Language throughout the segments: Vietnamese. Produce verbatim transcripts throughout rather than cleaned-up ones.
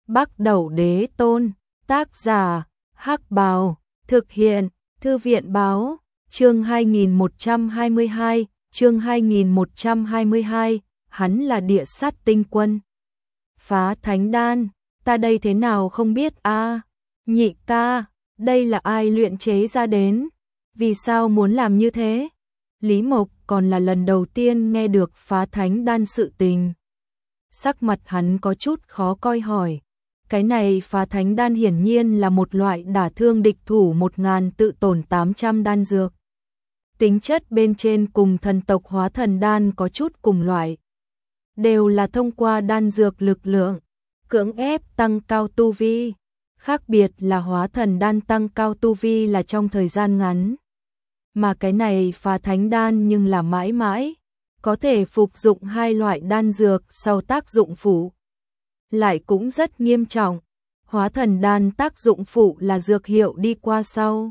Bắc Đẩu Đế Tôn, tác giả, Hắc Bào, thực hiện, Thư viện báo, chương hai nghìn một trăm hai mươi hai, chương hai nghìn một trăm hai mươi hai, hắn là địa sát tinh quân. Phá thánh đan, ta đây thế nào không biết a à? Nhị ca, đây là ai luyện chế ra đến? Vì sao muốn làm như thế? Lý Mộc còn là lần đầu tiên nghe được phá thánh đan sự tình. Sắc mặt hắn có chút khó coi hỏi. Cái này phá thánh đan hiển nhiên là một loại đả thương địch thủ một ngàn tự tổn tám trăm đan dược. Tính chất bên trên cùng thần tộc hóa thần đan có chút cùng loại. Đều là thông qua đan dược lực lượng, cưỡng ép tăng cao tu vi. Khác biệt là hóa thần đan tăng cao tu vi là trong thời gian ngắn. Mà cái này phá thánh đan nhưng là mãi mãi, có thể phục dụng hai loại đan dược sau tác dụng phụ. Lại cũng rất nghiêm trọng, hóa thần đan tác dụng phụ là dược hiệu đi qua sau.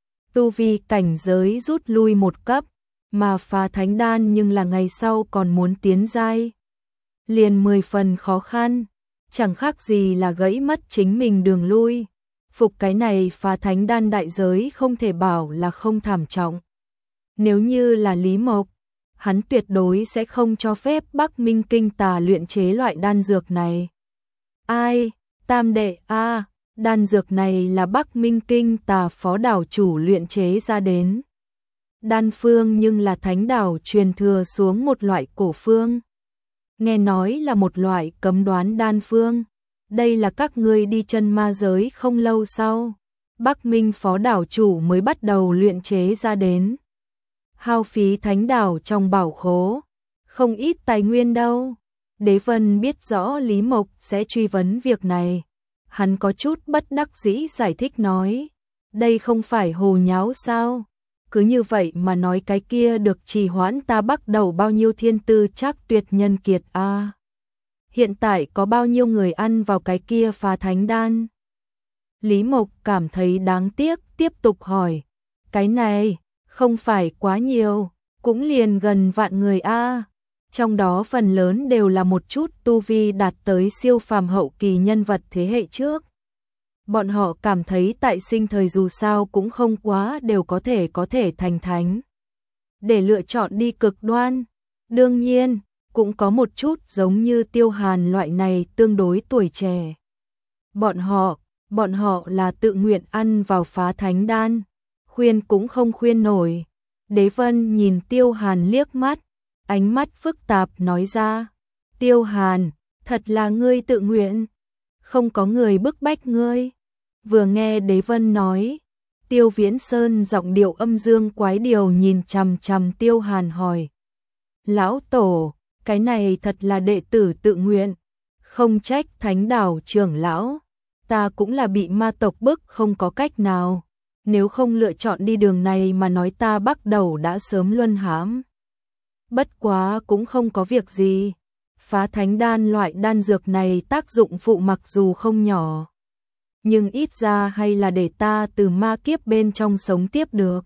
Tu vi cảnh giới rút lui một cấp, mà phá thánh đan nhưng là ngày sau còn muốn tiến giai. Liền mười phần khó khăn, chẳng khác gì là gãy mất chính mình đường lui. Phục cái này phá thánh đan đại giới không thể bảo là không thảm trọng. Nếu như là Lý Mộc, hắn tuyệt đối sẽ không cho phép Bắc Minh Kinh Tà luyện chế loại đan dược này. Ai, tam đệ a, à, đan dược này là Bắc Minh Kinh Tà phó đảo chủ luyện chế ra đến. Đan phương nhưng là thánh đảo truyền thừa xuống một loại cổ phương. Nghe nói là một loại cấm đoán đan phương. Đây là các ngươi đi chân ma giới không lâu sau, Bắc Minh phó đảo chủ mới bắt đầu luyện chế ra đến. Hao phí thánh đảo trong bảo khố, không ít tài nguyên đâu. Đế Vân biết rõ Lý Mộc sẽ truy vấn việc này. Hắn có chút bất đắc dĩ giải thích nói, đây không phải hồ nháo sao? Cứ như vậy mà nói cái kia được trì hoãn ta bắt đầu bao nhiêu thiên tư chắc tuyệt nhân kiệt a. À. Hiện tại có bao nhiêu người ăn vào cái kia phá thánh đan? Lý Mộc cảm thấy đáng tiếc, tiếp tục hỏi. Cái này, không phải quá nhiều, cũng liền gần vạn người a. À. Trong đó phần lớn đều là một chút tu vi đạt tới siêu phàm hậu kỳ nhân vật thế hệ trước. Bọn họ cảm thấy tại sinh thời dù sao cũng không quá đều có thể có thể thành thánh. Để lựa chọn đi cực đoan, đương nhiên, cũng có một chút giống như Tiêu Hàn loại này tương đối tuổi trẻ. Bọn họ, bọn họ là tự nguyện ăn vào phá thánh đan, khuyên cũng không khuyên nổi. Đế Vân nhìn Tiêu Hàn liếc mắt, ánh mắt phức tạp nói ra, Tiêu Hàn, thật là ngươi tự nguyện, không có người bức bách ngươi. Vừa nghe Đế Vân nói, Tiêu Viễn Sơn giọng điệu âm dương quái điều nhìn chằm chằm Tiêu Hàn hỏi. Lão Tổ, cái này thật là đệ tử tự nguyện, không trách thánh đảo trưởng lão, ta cũng là bị ma tộc bức không có cách nào, nếu không lựa chọn đi đường này mà nói ta bắt đầu đã sớm luân hãm. Bất quá cũng không có việc gì, phá thánh đan loại đan dược này tác dụng phụ mặc dù không nhỏ, nhưng ít ra hay là để ta từ ma kiếp bên trong sống tiếp được.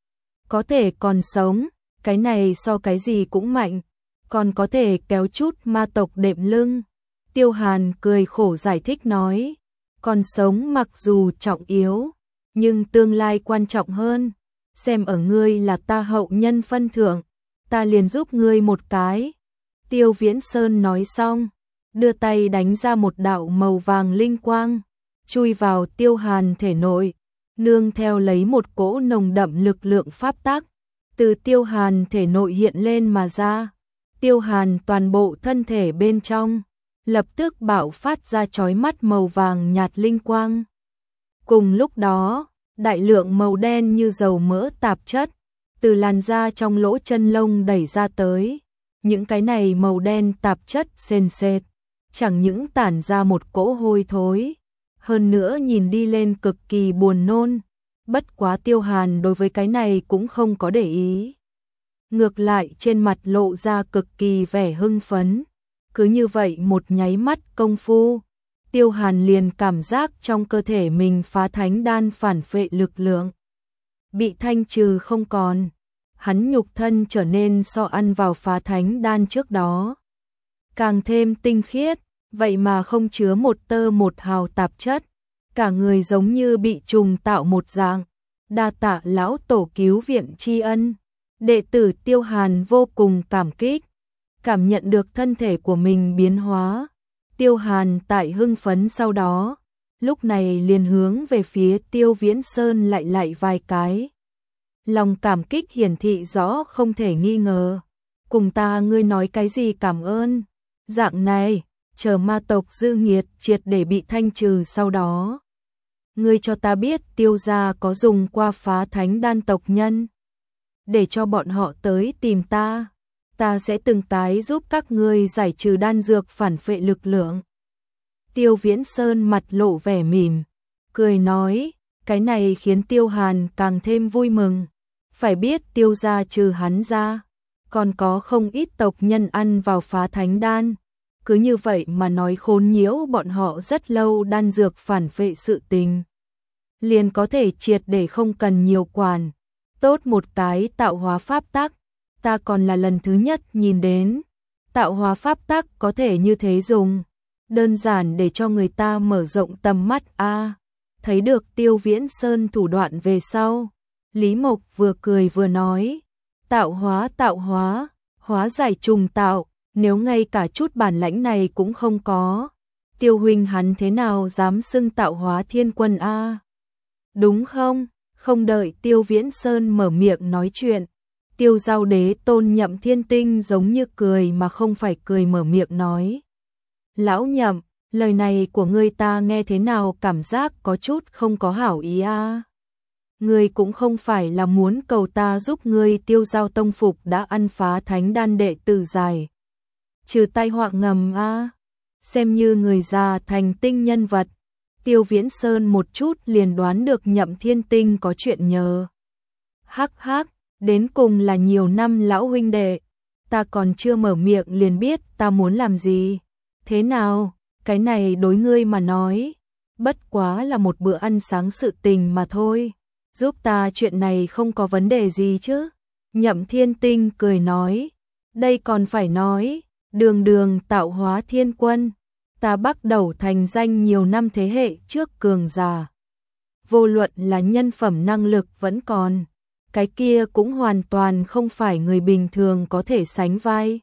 Có thể còn sống, cái này so cái gì cũng mạnh, còn có thể kéo chút ma tộc đệm lưng. Tiêu Hàn cười khổ giải thích nói, còn sống mặc dù trọng yếu, nhưng tương lai quan trọng hơn, xem ở ngươi là ta hậu nhân phân thượng, ta liền giúp ngươi một cái. Tiêu Viễn Sơn nói xong, đưa tay đánh ra một đạo màu vàng linh quang, chui vào Tiêu Hàn thể nội, nương theo lấy một cỗ nồng đậm lực lượng pháp tắc, từ Tiêu Hàn thể nội hiện lên mà ra. Tiêu Hàn toàn bộ thân thể bên trong, lập tức bạo phát ra chói mắt màu vàng nhạt linh quang. Cùng lúc đó, đại lượng màu đen như dầu mỡ tạp chất, từ làn da trong lỗ chân lông đẩy ra tới. Những cái này màu đen tạp chất sền sệt, chẳng những tản ra một cỗ hôi thối, hơn nữa nhìn đi lên cực kỳ buồn nôn. Bất quá Tiêu Hàn đối với cái này cũng không có để ý. Ngược lại trên mặt lộ ra cực kỳ vẻ hưng phấn. Cứ như vậy một nháy mắt công phu, Tiêu Hàn liền cảm giác trong cơ thể mình phá thánh đan phản phệ lực lượng bị thanh trừ không còn. Hắn nhục thân trở nên so ăn vào phá thánh đan trước đó càng thêm tinh khiết, vậy mà không chứa một tơ một hào tạp chất, cả người giống như bị trùng tạo một dạng. Đa tạ lão tổ cứu viện tri ân. Đệ tử Tiêu Hàn vô cùng cảm kích, cảm nhận được thân thể của mình biến hóa. Tiêu Hàn tại hưng phấn sau đó, lúc này liền hướng về phía Tiêu Viễn Sơn lại lại vài cái. Lòng cảm kích hiển thị rõ không thể nghi ngờ. Cùng ta ngươi nói cái gì cảm ơn? Dạng này, chờ ma tộc dư nghiệt triệt để bị thanh trừ sau đó. Ngươi cho ta biết Tiêu gia có dùng qua phá thánh đan tộc nhân. Để cho bọn họ tới tìm ta. Ta sẽ từng tái giúp các ngươi giải trừ đan dược phản phệ lực lượng. Tiêu Viễn Sơn mặt lộ vẻ mỉm, cười nói, cái này khiến Tiêu Hàn càng thêm vui mừng. Phải biết Tiêu gia trừ hắn ra, còn có không ít tộc nhân ăn vào phá thánh đan. Cứ như vậy mà nói khốn nhiễu bọn họ rất lâu đan dược phản phệ sự tình. Liền có thể triệt để không cần nhiều quản. Tốt một cái tạo hóa pháp tắc, ta còn là lần thứ nhất nhìn đến. Tạo hóa pháp tắc có thể như thế dùng, đơn giản để cho người ta mở rộng tầm mắt a. À, thấy được Tiêu Viễn Sơn thủ đoạn về sau, Lý Mộc vừa cười vừa nói, tạo hóa tạo hóa, hóa giải trùng tạo, nếu ngay cả chút bản lãnh này cũng không có, Tiêu huynh hắn thế nào dám xưng tạo hóa thiên quân a? À? Đúng không? Không đợi Tiêu Viễn Sơn mở miệng nói chuyện, Tiêu Giao Đế Tôn Nhậm Thiên Tinh giống như cười mà không phải cười mở miệng nói. Lão Nhậm, lời này của ngươi ta nghe thế nào cảm giác có chút không có hảo ý a. À? Ngươi cũng không phải là muốn cầu ta giúp ngươi Tiêu Giao tông phục đã ăn phá thánh đan đệ tử dài. Trừ tai họa ngầm a. À? Xem như người già thành tinh nhân vật. Tiêu Viễn Sơn một chút liền đoán được Nhậm Thiên Tinh có chuyện nhờ. Hắc hắc, đến cùng là nhiều năm lão huynh đệ, ta còn chưa mở miệng liền biết ta muốn làm gì. Thế nào, cái này đối ngươi mà nói, bất quá là một bữa ăn sáng sự tình mà thôi. Giúp ta chuyện này không có vấn đề gì chứ. Nhậm Thiên Tinh cười nói, đây còn phải nói, đường đường tạo hóa thiên quân. Ta bắt đầu thành danh nhiều năm thế hệ trước cường giả. Vô luận là nhân phẩm năng lực vẫn còn, cái kia cũng hoàn toàn không phải người bình thường có thể sánh vai.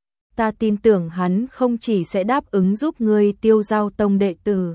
Ta tin tưởng hắn không chỉ sẽ đáp ứng giúp ngươi Tiêu Giao tông đệ tử.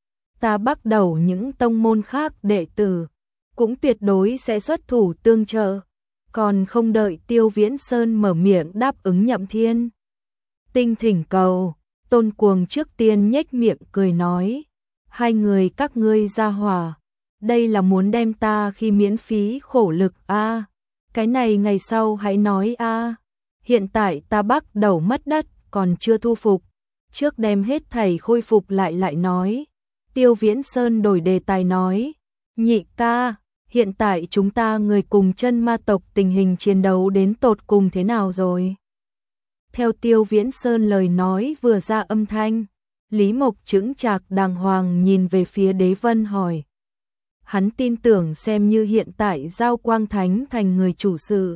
Ta bắt đầu những tông môn khác đệ tử, cũng tuyệt đối sẽ xuất thủ tương trợ. Còn không đợi Tiêu Viễn Sơn mở miệng đáp ứng Nhậm Thiên Tinh thỉnh cầu, Tôn Cuồng trước tiên nhếch miệng cười nói, hai người các ngươi ra hỏa, đây là muốn đem ta khi miễn phí khổ lực a. À, cái này ngày sau hãy nói a. À, hiện tại ta bắt đầu mất đất, còn chưa thu phục, trước đem hết thảy khôi phục lại lại nói. Tiêu Viễn Sơn đổi đề tài nói, nhị ca, hiện tại chúng ta người cùng chân ma tộc tình hình chiến đấu đến tột cùng thế nào rồi? Theo Tiêu Viễn Sơn lời nói vừa ra âm thanh, Lý Mộc chững chạc đàng hoàng nhìn về phía Đế Vân hỏi. Hắn tin tưởng xem như hiện tại Giao Quang Thánh thành người chủ sự.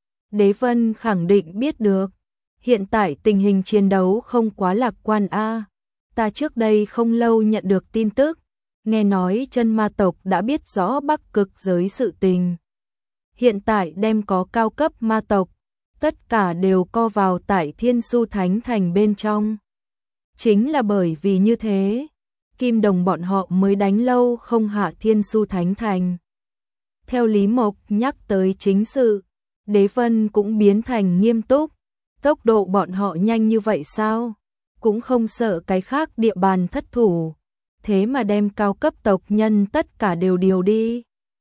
Đế Vân khẳng định biết được, hiện tại tình hình chiến đấu không quá lạc quan a. À, ta trước đây không lâu nhận được tin tức, nghe nói chân ma tộc đã biết rõ Bắc Cực giới sự tình. Hiện tại đem có cao cấp ma tộc, tất cả đều co vào tại Thiên Su Thánh Thành bên trong. Chính là bởi vì như thế, Kim Đồng bọn họ mới đánh lâu không hạ Thiên Su Thánh Thành. Theo Lý Mộc nhắc tới chính sự, Đế Vân cũng biến thành nghiêm túc. Tốc độ bọn họ nhanh như vậy sao? Cũng không sợ cái khác địa bàn thất thủ. Thế mà đem cao cấp tộc nhân tất cả đều điều đi.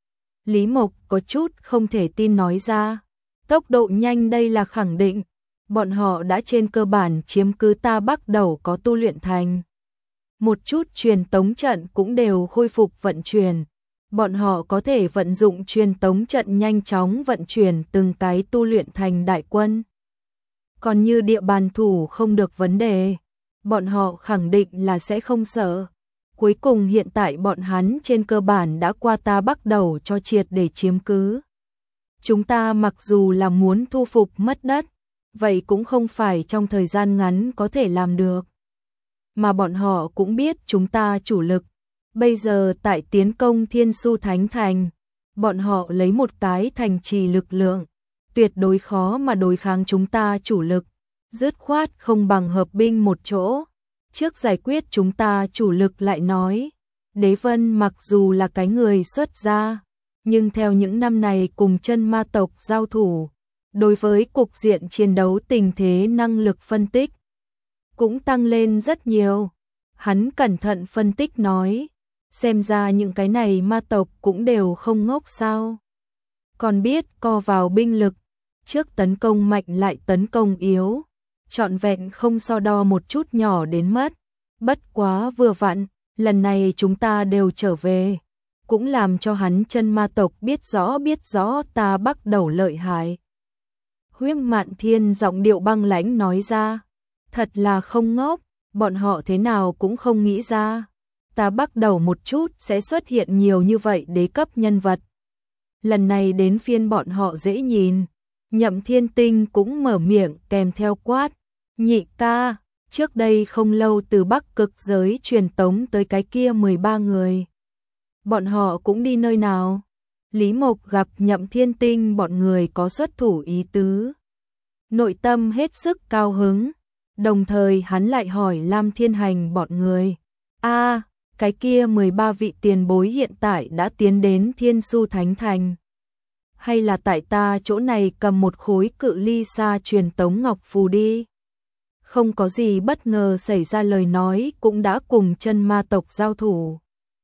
Lý Mộc có chút không thể tin nói ra. Tốc độ nhanh đây là khẳng định. Bọn họ đã trên cơ bản chiếm cứ ta bắt đầu có tu luyện thành. Một chút truyền tống trận cũng đều khôi phục vận chuyển. Bọn họ có thể vận dụng truyền tống trận nhanh chóng vận chuyển từng cái tu luyện thành đại quân. Còn như địa bàn thủ không được vấn đề, bọn họ khẳng định là sẽ không sợ. Cuối cùng hiện tại bọn hắn trên cơ bản đã qua ta bắt đầu cho triệt để chiếm cứ. Chúng ta mặc dù là muốn thu phục mất đất, vậy cũng không phải trong thời gian ngắn có thể làm được. mà bọn họ cũng biết chúng ta chủ lực. Bây giờ tại tiến công Thiên Su Thánh Thành, bọn họ lấy một cái thành trì lực lượng, tuyệt đối khó mà đối kháng chúng ta chủ lực, dứt khoát không bằng hợp binh một chỗ. Trước giải quyết chúng ta chủ lực lại nói, Đế Vân mặc dù là cái người xuất gia, nhưng theo những năm này cùng chân ma tộc giao thủ, đối với cục diện chiến đấu tình thế năng lực phân tích cũng tăng lên rất nhiều. Hắn cẩn thận phân tích nói, xem ra những cái này ma tộc cũng đều không ngốc sao. Còn biết co vào binh lực, trước tấn công mạnh lại tấn công yếu, trọn vẹn không so đo một chút nhỏ đến mất. Bất quá vừa vặn, lần này chúng ta đều trở về, cũng làm cho hắn chân ma tộc biết rõ biết rõ ta bắt đầu lợi hại. Huyết Mạn Thiên giọng điệu băng lãnh nói ra, thật là không ngốc, bọn họ thế nào cũng không nghĩ ra. Ta bắt đầu một chút sẽ xuất hiện nhiều như vậy đế cấp nhân vật. Lần này đến phiên bọn họ dễ nhìn. Nhậm Thiên Tinh cũng mở miệng kèm theo quát, nhị ca, trước đây không lâu từ Bắc Cực giới truyền tống tới cái kia mười ba người. Bọn họ cũng đi nơi nào? Lý Mộc gặp Nhậm Thiên Tinh bọn người có xuất thủ ý tứ, nội tâm hết sức cao hứng, đồng thời hắn lại hỏi Lam Thiên Hành bọn người, a, cái kia mười ba vị tiền bối hiện tại đã tiến đến Thiên Su Thánh Thành, hay là tại ta chỗ này cầm một khối cự ly xa truyền tống ngọc phù đi? Không có gì bất ngờ xảy ra lời nói cũng đã cùng chân ma tộc giao thủ.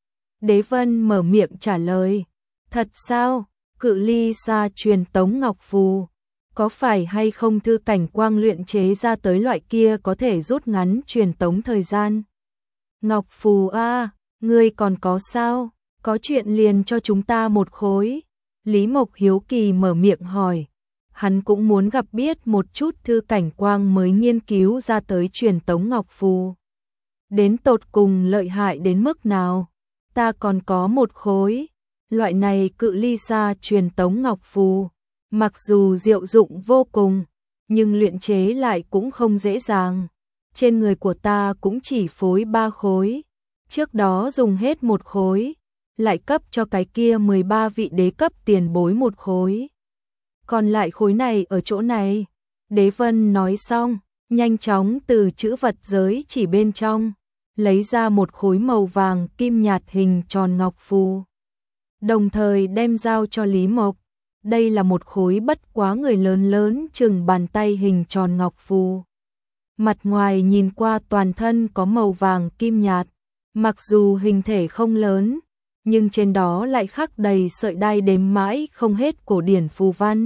Đế Vân mở miệng trả lời, thật sao, cự ly xa truyền tống ngọc phù, có phải hay không thư cảnh quang luyện chế ra tới loại kia có thể rút ngắn truyền tống thời gian? Ngọc phù a, ngươi còn có sao, có chuyện liền cho chúng ta một khối. Lý Mộc hiếu kỳ mở miệng hỏi, hắn cũng muốn gặp biết một chút thư cảnh quang mới nghiên cứu ra tới truyền tống ngọc phù. Đến tột cùng lợi hại đến mức nào? Ta còn có một khối, loại này cự ly xa truyền tống ngọc phù, mặc dù diệu dụng vô cùng, nhưng luyện chế lại cũng không dễ dàng. Trên người của ta cũng chỉ phối ba khối, trước đó dùng hết một khối, lại cấp cho cái kia mười ba vị đế cấp tiền bối một khối. Còn lại khối này ở chỗ này. Đế Vân nói xong, nhanh chóng từ chữ vật giới chỉ bên trong, lấy ra một khối màu vàng kim nhạt hình tròn ngọc phù. Đồng thời đem giao cho Lý Mộc. Đây là một khối bất quá người lớn lớn chừng bàn tay hình tròn ngọc phù. Mặt ngoài nhìn qua toàn thân có màu vàng kim nhạt, mặc dù hình thể không lớn, nhưng trên đó lại khắc đầy sợi đai đếm mãi không hết cổ điển phù văn.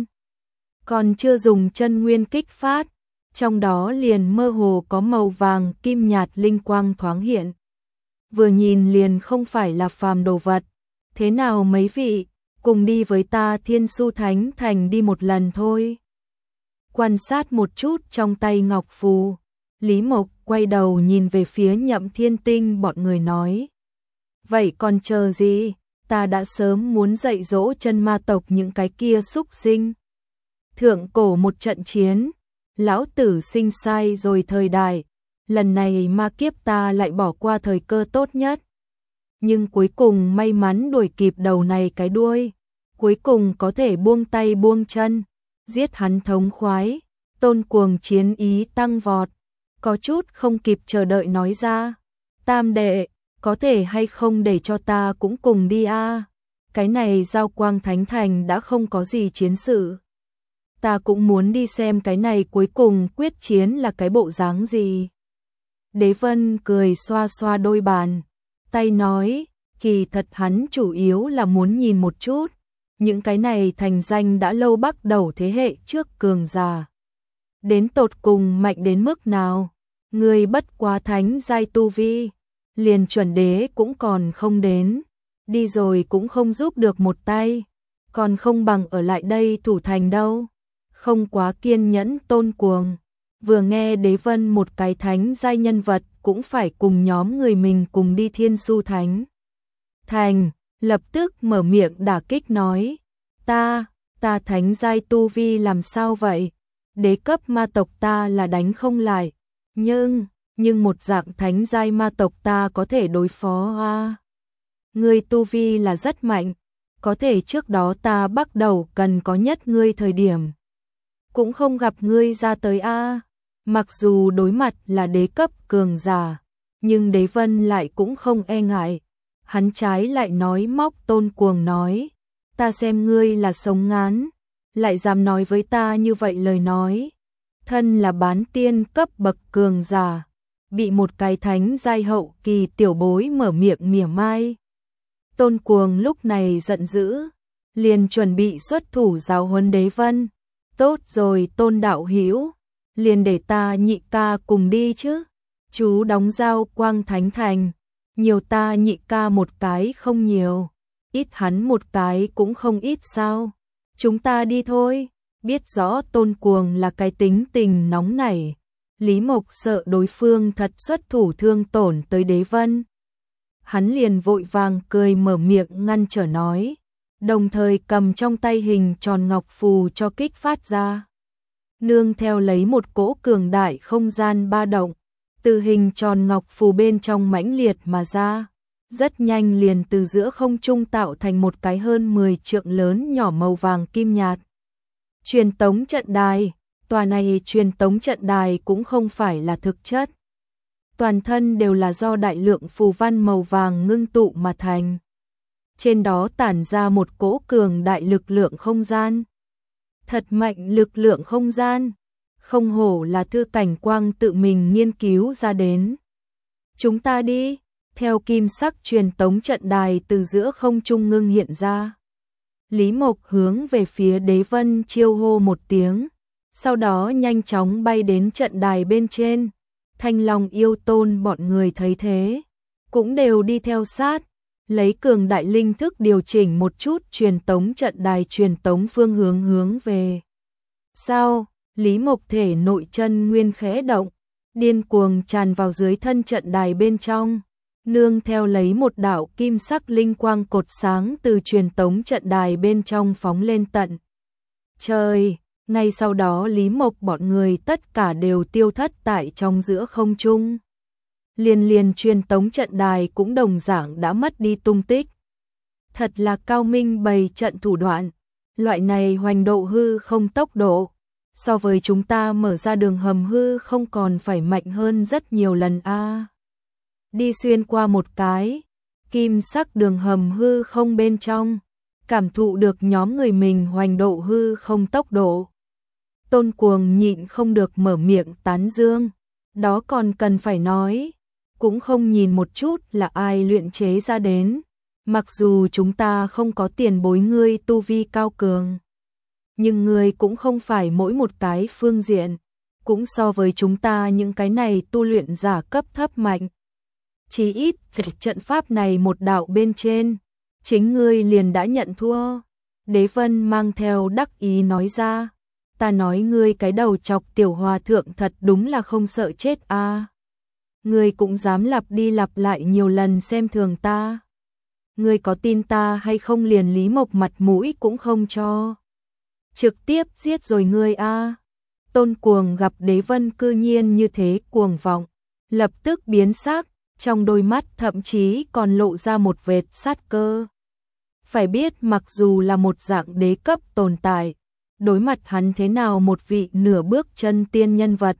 Còn chưa dùng chân nguyên kích phát, trong đó liền mơ hồ có màu vàng kim nhạt linh quang thoáng hiện. Vừa nhìn liền không phải là phàm đồ vật. Thế nào mấy vị, cùng đi với ta Thiên Su Thánh Thành đi một lần thôi. Quan sát một chút trong tay ngọc phù, Lý Mộc quay đầu nhìn về phía Nhậm Thiên Tinh bọn người nói. Vậy còn chờ gì, ta đã sớm muốn dạy dỗ chân ma tộc những cái kia xúc sinh. Thượng cổ một trận chiến, lão tử sinh sai rồi thời đại, lần này ma kiếp ta lại bỏ qua thời cơ tốt nhất. Nhưng cuối cùng may mắn đuổi kịp đầu này cái đuôi, cuối cùng có thể buông tay buông chân, giết hắn thống khoái, Tôn Cuồng chiến ý tăng vọt, có chút không kịp chờ đợi nói ra, tam đệ, có thể hay không để cho ta cũng cùng đi a? Cái này Giao Quang Thánh Thành đã không có gì chiến sự. Ta cũng muốn đi xem cái này cuối cùng quyết chiến là cái bộ dáng gì. Đế Vân cười xoa xoa đôi bàn, tay nói, kỳ thật hắn chủ yếu là muốn nhìn một chút, những cái này thành danh đã lâu bắt đầu thế hệ trước cường giả. Đến tột cùng mạnh đến mức nào, người bất quá thánh giai tu vi, liền chuẩn đế cũng còn không đến, đi rồi cũng không giúp được một tay, còn không bằng ở lại đây thủ thành đâu. Không quá kiên nhẫn Tôn Cuồng, vừa nghe Đế Vân một cái thánh giai nhân vật cũng phải cùng nhóm người mình cùng đi Thiên Su Thánh Thành, lập tức mở miệng đả kích nói, ta, ta thánh giai tu vi làm sao vậy, đế cấp ma tộc ta là đánh không lại, nhưng, nhưng một dạng thánh giai ma tộc ta có thể đối phó a. Ngươi tu vi là rất mạnh, có thể trước đó ta bắt đầu cần có nhất ngươi thời điểm. Cũng không gặp ngươi ra tới a. Mặc dù đối mặt là đế cấp cường giả, nhưng Đế Vân lại cũng không e ngại. Hắn trái lại nói móc Tôn Cuồng nói, ta xem ngươi là sống ngán, lại dám nói với ta như vậy lời nói. Thân là bán tiên cấp bậc cường giả, bị một cái thánh giai hậu kỳ tiểu bối mở miệng mỉa mai. Tôn Cuồng lúc này giận dữ, liền chuẩn bị xuất thủ giáo huấn Đế Vân. Tốt rồi Tôn đạo hữu, liền để ta nhị ca cùng đi chứ. Chú đóng giao Quang Thánh Thành, nhiều ta nhị ca một cái không nhiều, ít hắn một cái cũng không ít sao. Chúng ta đi thôi. Biết rõ Tôn Cuồng là cái tính tình nóng nảy, Lý Mộc sợ đối phương thật xuất thủ thương tổn tới Đế Vân. Hắn liền vội vàng cười mở miệng ngăn trở nói, đồng thời cầm trong tay hình tròn ngọc phù cho kích phát ra. Nương theo lấy một cỗ cường đại không gian ba động, từ hình tròn ngọc phù bên trong mãnh liệt mà ra, rất nhanh liền từ giữa không trung tạo thành một cái hơn mười trượng lớn nhỏ màu vàng kim nhạt. Truyền tống trận đài, tòa này truyền tống trận đài cũng không phải là thực chất. Toàn thân đều là do đại lượng phù văn màu vàng ngưng tụ mà thành. Trên đó tản ra một cỗ cường đại lực lượng không gian. Thật mạnh lực lượng không gian, không hổ là Thư Cảnh Quang tự mình nghiên cứu ra đến. Chúng ta đi, theo kim sắc truyền tống trận đài từ giữa không trung ngưng hiện ra. Lý Mộc hướng về phía Đế Vân chiêu hô một tiếng, sau đó nhanh chóng bay đến trận đài bên trên. Thanh Long Yêu Tôn bọn người thấy thế, cũng đều đi theo sát, lấy cường đại linh thức điều chỉnh một chút truyền tống trận đài truyền tống phương hướng hướng về. Sau, Lý Mộc thể nội chân nguyên khẽ động, điên cuồng tràn vào dưới thân trận đài bên trong. Nương theo lấy một đạo kim sắc linh quang cột sáng từ truyền tống trận đài bên trong phóng lên tận trời. Ngay sau đó Lý Mộc bọn người tất cả đều tiêu thất tại trong giữa không trung. Liền liền truyền tống trận đài cũng đồng dạng đã mất đi tung tích. Thật là cao minh bày trận thủ đoạn, loại này hoành độ hư không tốc độ, so với chúng ta mở ra đường hầm hư không còn phải mạnh hơn rất nhiều lần a. À. Đi xuyên qua một cái kim sắc đường hầm hư không bên trong, cảm thụ được nhóm người mình hoành độ hư không tốc độ. Tôn Cuồng nhịn không được mở miệng tán dương, đó còn cần phải nói, cũng không nhìn một chút là ai luyện chế ra đến, mặc dù chúng ta không có tiền bối ngươi tu vi cao cường, nhưng ngươi cũng không phải mỗi một cái phương diện, cũng so với chúng ta những cái này tu luyện giả cấp thấp mạnh. Chỉ ít trận pháp này một đạo bên trên, chính ngươi liền đã nhận thua. Đế Vân mang theo đắc ý nói ra, ta nói ngươi cái đầu chọc tiểu hòa thượng thật đúng là không sợ chết a. À. Ngươi cũng dám lặp đi lặp lại nhiều lần xem thường ta. Ngươi có tin ta hay không liền Lý Mộc mặt mũi cũng không cho. Trực tiếp giết rồi ngươi a. À. Tôn Cuồng gặp Đế Vân cư nhiên như thế cuồng vọng, lập tức biến sắc, trong đôi mắt thậm chí còn lộ ra một vệt sát cơ. Phải biết mặc dù là một dạng đế cấp tồn tại, đối mặt hắn thế nào một vị nửa bước chân tiên nhân vật,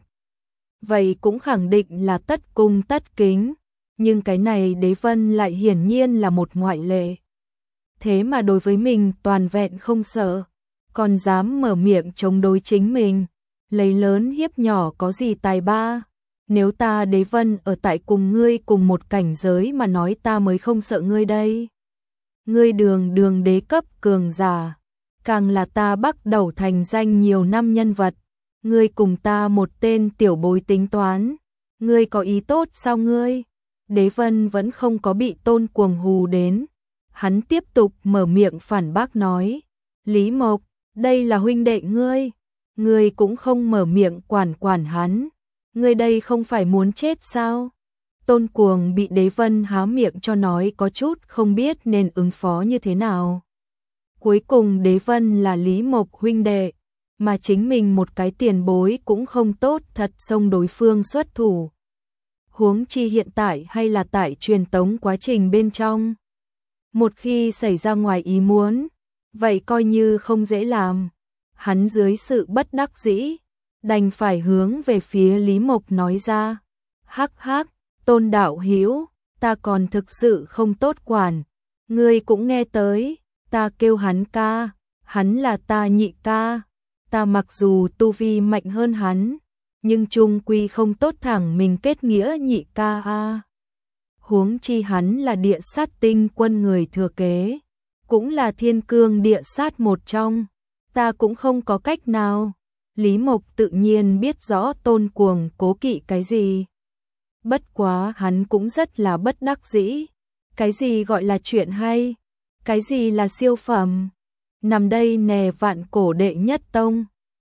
vậy cũng khẳng định là tất cung tất kính, nhưng cái này Đế Vân lại hiển nhiên là một ngoại lệ. Thế mà đối với mình toàn vẹn không sợ, còn dám mở miệng chống đối chính mình, lấy lớn hiếp nhỏ có gì tài ba. Nếu ta Đế Vân ở tại cùng ngươi cùng một cảnh giới mà nói ta mới không sợ ngươi đây. Ngươi đường đường đế cấp cường giả, càng là ta bắt đầu thành danh nhiều năm nhân vật, ngươi cùng ta một tên tiểu bối tính toán, ngươi có ý tốt sao ngươi? Đế Vân vẫn không có bị Tôn Cuồng hù đến, hắn tiếp tục mở miệng phản bác nói, Lý Mộc, đây là huynh đệ ngươi, ngươi cũng không mở miệng quản quản hắn, ngươi đây không phải muốn chết sao? Tôn Cuồng bị Đế Vân há miệng cho nói có chút không biết nên ứng phó như thế nào. Cuối cùng Đế Vân là Lý Mộc huynh đệ, mà chính mình một cái tiền bối cũng không tốt thật xông đối phương xuất thủ. Huống chi hiện tại hay là tại truyền tống quá trình bên trong. Một khi xảy ra ngoài ý muốn, vậy coi như không dễ làm. Hắn dưới sự bất đắc dĩ, đành phải hướng về phía Lý Mộc nói ra. Hắc hắc, Tôn đạo hữu, ta còn thực sự không tốt quản. Ngươi cũng nghe tới, ta kêu hắn ca, hắn là ta nhị ca. Ta mặc dù tu vi mạnh hơn hắn, nhưng chung quy không tốt thẳng mình kết nghĩa nhị ca a. Huống chi hắn là địa sát tinh quân người thừa kế, cũng là thiên cương địa sát một trong, ta cũng không có cách nào. Lý Mộc tự nhiên biết rõ Tôn Cuồng cố kỵ cái gì. Bất quá hắn cũng rất là bất đắc dĩ. Cái gì gọi là chuyện hay? Cái gì là siêu phẩm? Nằm đây nè vạn cổ đệ nhất tông.